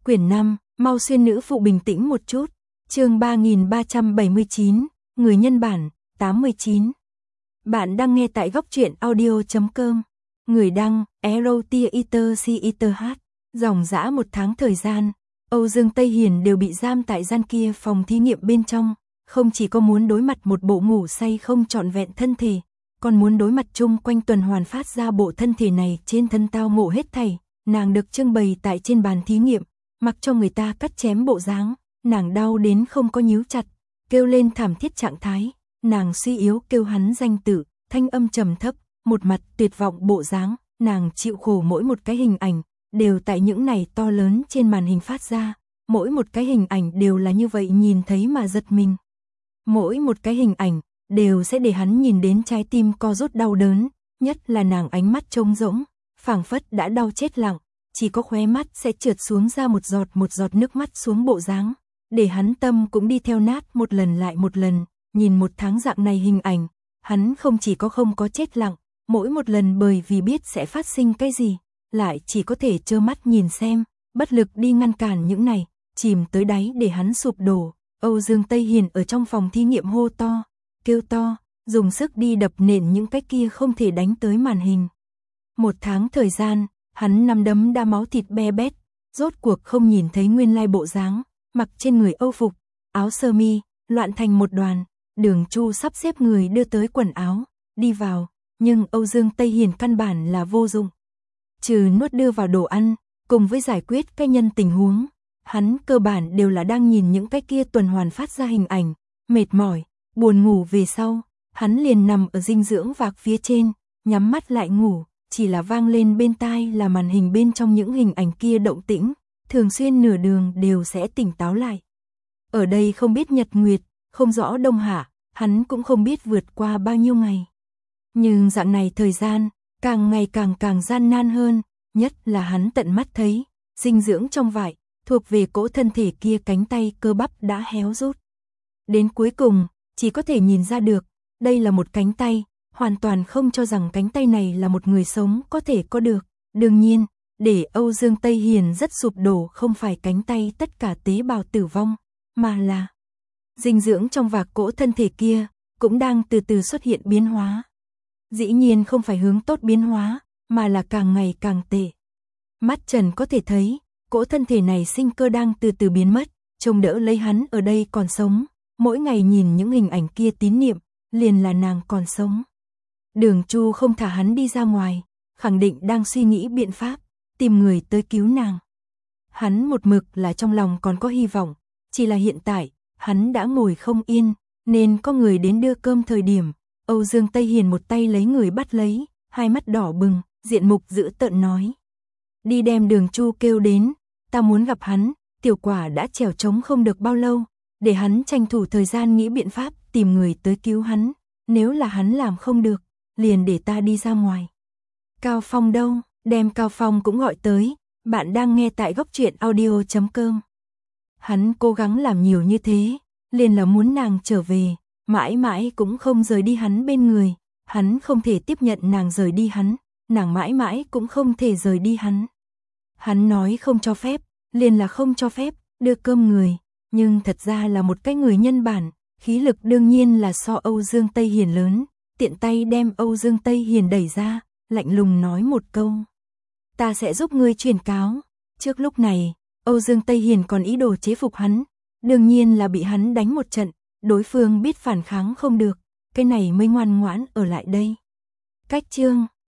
Quyển 5, mau xuyên nữ phụ bình tĩnh một chút. Chương 3379, người nhân bản, 89. Bạn đang nghe tại góc truyện audio.com. Người đăng, Erotiaiter. Dòng dã 1 tháng thời gian, Âu Dương Tây Hiền đều bị giam tại gian kia phòng thí nghiệm bên trong, không chỉ có muốn đối mặt một bộ ngủ say không trọn vẹn thân thể, còn muốn đối mặt chung quanh tuần hoàn phát ra bộ thân thể này trên thân tao ngộ hết thảy. Nàng được trưng bày tại trên bàn thí nghiệm, mặc cho người ta cắt chém bộ dáng, nàng đau đến không có nhíu chặt, kêu lên thảm thiết trạng thái, nàng suy yếu kêu hắn danh tự, thanh âm trầm thấp, một mặt tuyệt vọng bộ dáng, nàng chịu khổ mỗi một cái hình ảnh, đều tại những này to lớn trên màn hình phát ra, mỗi một cái hình ảnh đều là như vậy nhìn thấy mà giật mình. Mỗi một cái hình ảnh, đều sẽ để hắn nhìn đến trái tim co rút đau đớn, nhất là nàng ánh mắt trống rỗng, phảng phất đã đau chết lặng, chỉ có khóe mắt sẽ trượt xuống ra một giọt nước mắt xuống bộ dáng, để hắn tâm cũng đi theo nát một lần lại một lần, nhìn 1 tháng dạng này hình ảnh, hắn không chỉ có không có chết lặng, mỗi một lần bởi vì biết sẽ phát sinh cái gì, lại chỉ có thể trơ mắt nhìn xem, bất lực đi ngăn cản những này, chìm tới đáy để hắn sụp đổ. Âu Dương Tây Hiền ở trong phòng thí nghiệm hô to, kêu to, dùng sức đi đập nện những cái kia không thể đánh tới màn hình. 1 tháng thời gian, hắn nắm đấm đã máu thịt be bét, rốt cuộc không nhìn thấy nguyên lai bộ dáng, mặc trên người Âu phục, áo sơ mi, loạn thành một đoàn, Đường Chu sắp xếp người đưa tới quần áo, đi vào, nhưng Âu Dương Tây Hiền căn bản là vô dụng. Trừ nuốt đưa vào đồ ăn, cùng với giải quyết cái nhân tình huống, hắn cơ bản đều là đang nhìn những cái kia tuần hoàn phát ra hình ảnh, mệt mỏi, buồn ngủ về sau, hắn liền nằm ở dinh dưỡng vạc phía trên, nhắm mắt lại ngủ, chỉ là vang lên bên tai là màn hình bên trong những hình ảnh kia động tĩnh, thường xuyên nửa đường đều sẽ tỉnh táo lại. Ở đây không biết nhật nguyệt, không rõ đông hạ, hắn cũng không biết vượt qua bao nhiêu ngày. Nhưng dạng này thời gian, càng ngày càng gian nan hơn, nhất là hắn tận mắt thấy, dinh dưỡng trong vải, thuộc về cỗ thân thể kia cánh tay cơ bắp đã héo rút. Đến cuối cùng, chỉ có thể nhìn ra được, đây là một cánh tay, hoàn toàn không cho rằng cánh tay này là một người sống có thể có được. Đương nhiên, để Âu Dương Tây Hiền rất sụp đổ không phải cánh tay tất cả tế bào tử vong, mà là dinh dưỡng trong vạc cỗ thân thể kia, cũng đang từ từ xuất hiện biến hóa. Dĩ nhiên không phải hướng tốt biến hóa, mà là càng ngày càng tệ. Mắt trần có thể thấy, cỗ thân thể này sinh cơ đang từ từ biến mất, trông đỡ lấy hắn ở đây còn sống, mỗi ngày nhìn những hình ảnh kia tín niệm, liền là nàng còn sống. Đường Chu không thả hắn đi ra ngoài, khẳng định đang suy nghĩ biện pháp, tìm người tới cứu nàng. Hắn một mực là trong lòng còn có hy vọng, chỉ là hiện tại, hắn đã ngồi không yên, nên có người đến đưa cơm thời điểm, Âu Dương Tây Hiền một tay lấy người bắt lấy, hai mắt đỏ bừng, diện mục dữ tợn nói. Đi đem Đường Chu kêu đến, ta muốn gặp hắn, tiểu quả đã trèo trống không được bao lâu, để hắn tranh thủ thời gian nghĩ biện pháp tìm người tới cứu hắn, nếu là hắn làm không được, liền để ta đi ra ngoài. Cao Phong đâu, đem Cao Phong cũng gọi tới, bạn đang nghe tại góc truyện audio.com. Hắn cố gắng làm nhiều như thế, liền là muốn nàng trở về, mãi mãi cũng không rời đi hắn bên người, hắn không thể tiếp nhận nàng rời đi hắn, nàng mãi mãi cũng không thể rời đi hắn. Hắn nói không cho phép, liền là không cho phép, đưa cơm người, nhưng thật ra là một cái người nhân bản, khí lực đương nhiên là so Âu Dương Tây Hiền lớn, tiện tay đem Âu Dương Tây Hiền đẩy ra, lạnh lùng nói một câu. Ta sẽ giúp ngươi truyền cáo. Trước lúc này, Âu Dương Tây Hiền còn ý đồ chế phục hắn, đương nhiên là bị hắn đánh một trận, đối phương biết phản kháng không được, cái này mới ngoan ngoãn ở lại đây. Cách chương